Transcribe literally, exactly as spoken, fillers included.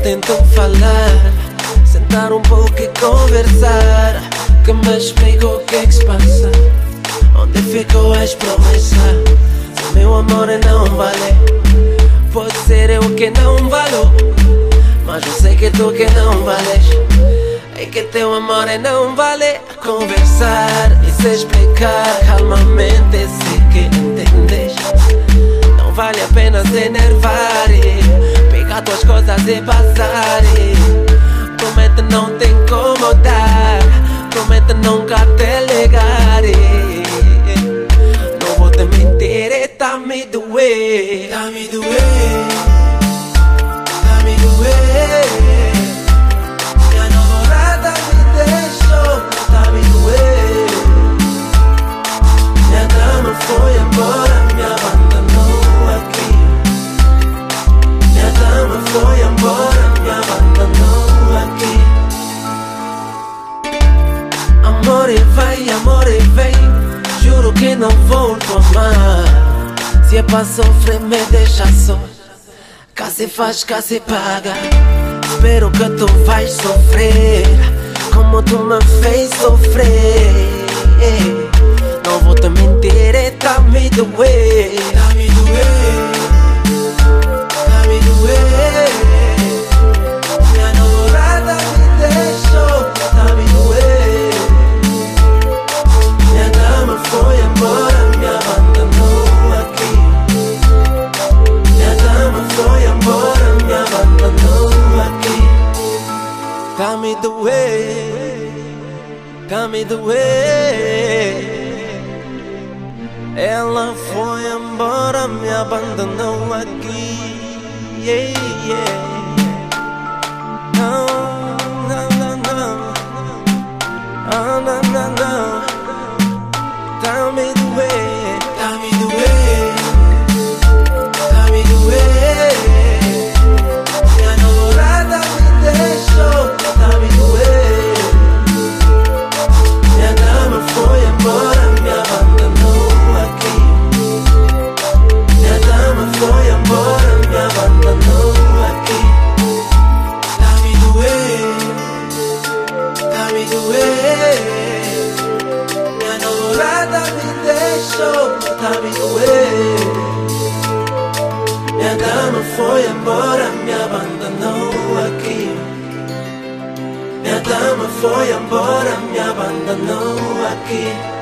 tento falar, sentar um pouco e conversar. Que me explica o que é que se passa, onde ficou as promessas. Se o meu amor não vale, pode ser eu que não valo, mas eu sei que tu que não vales, é que teu amor não vale. Conversar e se explicar calmamente, sei que entendes. Não vale a pena se enervar, pegar tuas coisas e passar. Promete não te incomodar, promete nunca te ligar. Não vou te mentir, tá me doer, tá me doer, tá me doer. Minha namorada me deixou, tá me doer. Minha dama foi embora, me abandonou aqui. Minha dama foi embora, me abandonou aqui. Amor e vai, amor e vem, juro que não volto a amar. Se é pra sofrer me deixa só, cá se faz, cá se paga. Espero que tu vais sofrer como tu me fez sofrer. Não vou te mentir, tá me doer, tá me doer, tá me doer. Minha namorada me deixou, tá me doer. Minha dama foi embora, me abandonou aqui. Minha dama foi embora, me abandonou aqui. Tá me doer, tá me doer. Ela foi embora, me abandonou aqui. Yeah, yeah. Não, não, não, não. Oh, não, não, não. Tá me doer, tá me doer, tá me doer. Minha namorada me deixou, tá me doer. Minha dama foi embora, me abandonou aqui. Minha dama foi embora, me abandonou aqui. Tá me doer, tá me doer. Minha namorada me deixou, tá me doer. Minha dama foi embora, me abandonou aqui. Minha dama foi embora, me abandonou aqui.